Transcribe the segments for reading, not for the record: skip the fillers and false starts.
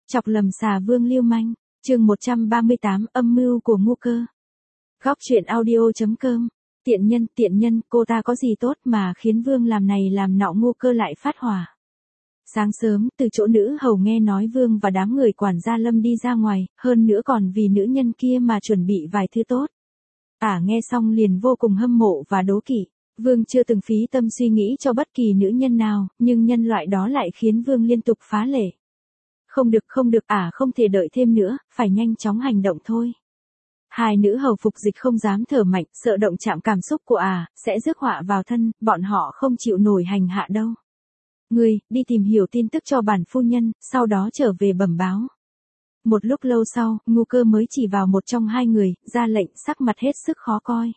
Chọc lầm xà vương lưu manh, chương 138 âm mưu của ngu cơ. Góc truyện audio.com. Tiện nhân, cô ta có gì tốt mà khiến vương làm này làm nọ, ngu cơ lại phát hỏa. Sáng sớm, từ chỗ nữ hầu nghe nói vương và đám người quản gia Lâm đi ra ngoài, hơn nữa còn vì nữ nhân kia mà chuẩn bị vài thứ tốt. Nghe xong liền vô cùng hâm mộ và đố kỵ. Vương chưa từng phí tâm suy nghĩ cho bất kỳ nữ nhân nào, nhưng nhân loại đó lại khiến vương liên tục phá lệ. Không được, không thể đợi thêm nữa, phải nhanh chóng hành động thôi. Hai nữ hầu phục dịch không dám thở mạnh, sợ động chạm cảm xúc của sẽ rước họa vào thân, bọn họ không chịu nổi hành hạ đâu. Ngươi, đi tìm hiểu tin tức cho bản phu nhân, sau đó trở về bẩm báo. Một lúc lâu sau, ngu cơ mới chỉ vào một trong hai người, ra lệnh, sắc mặt hết sức khó coi.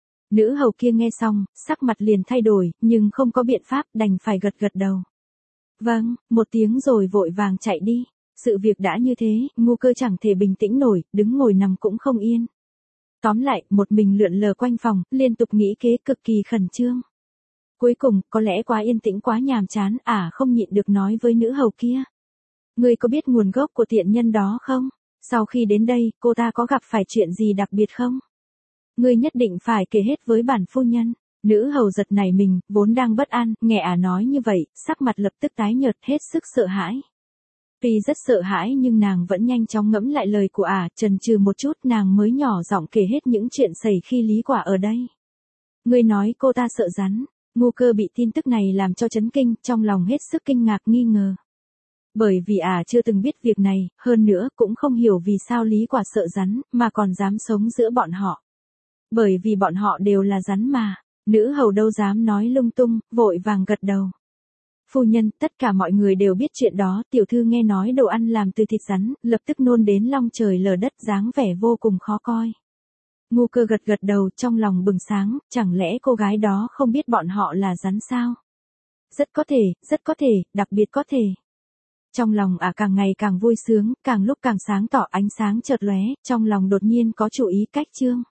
Nữ hầu kia nghe xong, sắc mặt liền thay đổi, nhưng không có biện pháp, đành phải gật đầu. Vâng, một tiếng rồi vội vàng chạy đi. Sự việc đã như thế, ngu cơ chẳng thể bình tĩnh nổi, đứng ngồi nằm cũng không yên. Tóm lại, một mình lượn lờ quanh phòng, liên tục nghĩ kế, cực kỳ khẩn trương. Cuối cùng, có lẽ quá yên tĩnh quá nhàm chán, không nhịn được nói với nữ hầu kia. Ngươi có biết nguồn gốc của tiện nhân đó không? Sau khi đến đây, cô ta có gặp phải chuyện gì đặc biệt không? Ngươi nhất định phải kể hết với bản phu nhân. Nữ hầu giật nảy mình, vốn đang bất an, nghe nói như vậy, sắc mặt lập tức tái nhợt, hết sức sợ hãi. Tuy rất sợ hãi nhưng nàng vẫn nhanh chóng ngẫm lại lời của chần chừ một chút, nàng mới nhỏ giọng kể hết những chuyện xảy khi Lý Quả ở đây. Ngươi nói cô ta sợ rắn. Ngu cơ bị tin tức này làm cho chấn kinh, trong lòng hết sức kinh ngạc nghi ngờ. Bởi vì chưa từng biết việc này, hơn nữa cũng không hiểu vì sao Lý Quả sợ rắn, mà còn dám sống giữa bọn họ. Bởi vì bọn họ đều là rắn mà. Nữ hầu đâu dám nói lung tung, vội vàng gật đầu. Phu nhân, tất cả mọi người đều biết chuyện đó, tiểu thư nghe nói đồ ăn làm từ thịt rắn, lập tức nôn đến long trời lở đất, dáng vẻ vô cùng khó coi. Ngu cơ gật đầu, trong lòng bừng sáng, chẳng lẽ cô gái đó không biết bọn họ là rắn sao? Rất có thể, đặc biệt có thể. Trong lòng càng ngày càng vui sướng, càng lúc càng sáng tỏ, ánh sáng chợt lóe, trong lòng đột nhiên có chủ ý cách chương.